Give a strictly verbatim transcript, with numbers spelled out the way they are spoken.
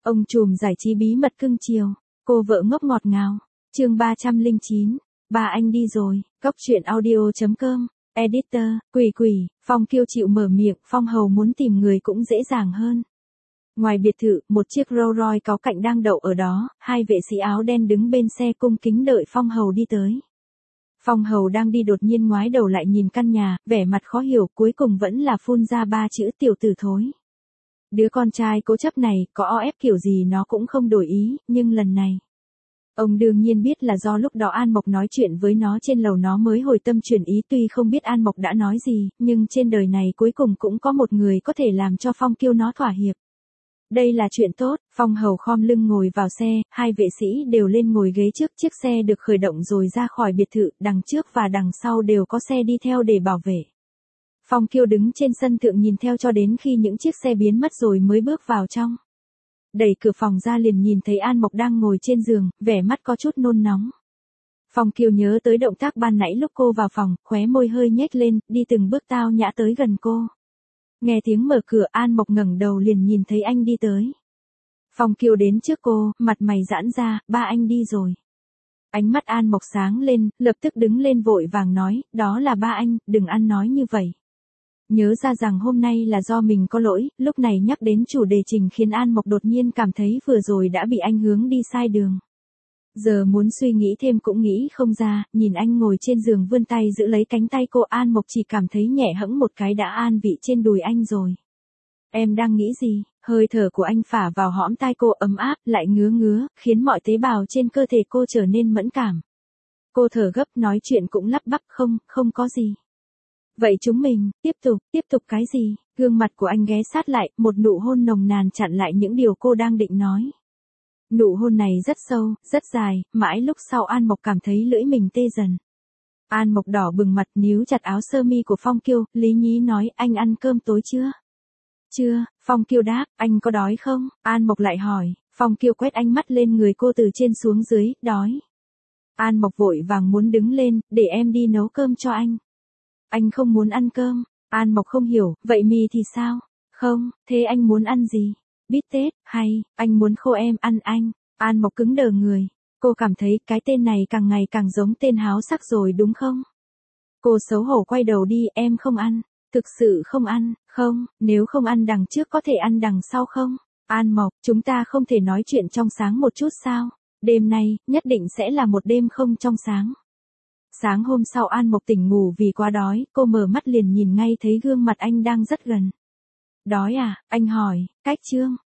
Ông trùm giải trí bí mật cưng chiều, cô vợ ngốc ngọt ngào. Chương ba trăm lẻ chín, ba anh đi rồi. Góc truyện audio chấm com. Editor, Quỷ Quỷ, Phong Kiêu chịu mở miệng, Phong Hầu muốn tìm người cũng dễ dàng hơn. Ngoài biệt thự, một chiếc Rolls Royce có cạnh đang đậu ở đó, hai vệ sĩ áo đen đứng bên xe cung kính đợi Phong Hầu đi tới. Phong Hầu đang đi đột nhiên ngoái đầu lại nhìn căn nhà, vẻ mặt khó hiểu, cuối cùng vẫn là phun ra ba chữ tiểu tử thối. Đứa con trai cố chấp này, có o ép kiểu gì nó cũng không đổi ý, nhưng lần này. Ông đương nhiên biết là do lúc đó An Mộc nói chuyện với nó trên lầu nó mới hồi tâm chuyển ý, tuy không biết An Mộc đã nói gì, nhưng trên đời này cuối cùng cũng có một người có thể làm cho Phong Kiêu nó thỏa hiệp. Đây là chuyện tốt. Phong Hầu khom lưng ngồi vào xe, hai vệ sĩ đều lên ngồi ghế trước, chiếc xe được khởi động rồi ra khỏi biệt thự, đằng trước và đằng sau đều có xe đi theo để bảo vệ. Phong Kiêu đứng trên sân thượng nhìn theo cho đến khi những chiếc xe biến mất rồi mới bước vào trong. Đẩy cửa phòng ra liền nhìn thấy An Mộc đang ngồi trên giường, vẻ mắt có chút nôn nóng. Phong Kiêu nhớ tới động tác ban nãy lúc cô vào phòng, khóe môi hơi nhếch lên, đi từng bước tao nhã tới gần cô. Nghe tiếng mở cửa, An Mộc ngẩng đầu liền nhìn thấy anh đi tới. Phong Kiêu đến trước cô, mặt mày giãn ra, ba anh đi rồi. Ánh mắt An Mộc sáng lên, lập tức đứng lên vội vàng nói, đó là ba anh, đừng ăn nói như vậy. Nhớ ra rằng hôm nay là do mình có lỗi, lúc này nhắc đến chủ đề trình khiến An Mộc đột nhiên cảm thấy vừa rồi đã bị anh hướng đi sai đường. Giờ muốn suy nghĩ thêm cũng nghĩ không ra, nhìn anh ngồi trên giường vươn tay giữ lấy cánh tay cô, An Mộc chỉ cảm thấy nhẹ hẫng một cái đã an vị trên đùi anh rồi. Em đang nghĩ gì? Hơi thở của anh phả vào hõm tai cô ấm áp, lại ngứa ngứa, khiến mọi tế bào trên cơ thể cô trở nên mẫn cảm. Cô thở gấp nói chuyện cũng lắp bắp, không, không có gì. Vậy chúng mình, tiếp tục, tiếp tục cái gì? Gương mặt của anh ghé sát lại, một nụ hôn nồng nàn chặn lại những điều cô đang định nói. Nụ hôn này rất sâu, rất dài, mãi lúc sau An Mộc cảm thấy lưỡi mình tê dần. An Mộc đỏ bừng mặt níu chặt áo sơ mi của Phong Kiêu, lý nhí nói, anh ăn cơm tối chưa? Chưa. Phong Kiêu đáp, anh có đói không? An Mộc lại hỏi. Phong Kiêu quét ánh mắt lên người cô từ trên xuống dưới, đói. An Mộc vội vàng muốn đứng lên, để em đi nấu cơm cho anh. Anh không muốn ăn cơm. An Mộc không hiểu, vậy mì thì sao? Không, thế anh muốn ăn gì? Bít tết, hay, anh muốn khô em ăn anh. An Mộc cứng đờ người. Cô cảm thấy cái tên này càng ngày càng giống tên háo sắc rồi đúng không? Cô xấu hổ quay đầu đi, em không ăn. Thực sự không ăn, không, nếu không ăn đằng trước có thể ăn đằng sau không? An Mộc, chúng ta không thể nói chuyện trong sáng một chút sao? Đêm nay, nhất định sẽ là một đêm không trong sáng. Sáng hôm sau An Mộc tỉnh ngủ vì quá đói, cô mở mắt liền nhìn ngay thấy gương mặt anh đang rất gần. Đói à? Anh hỏi, cách chương.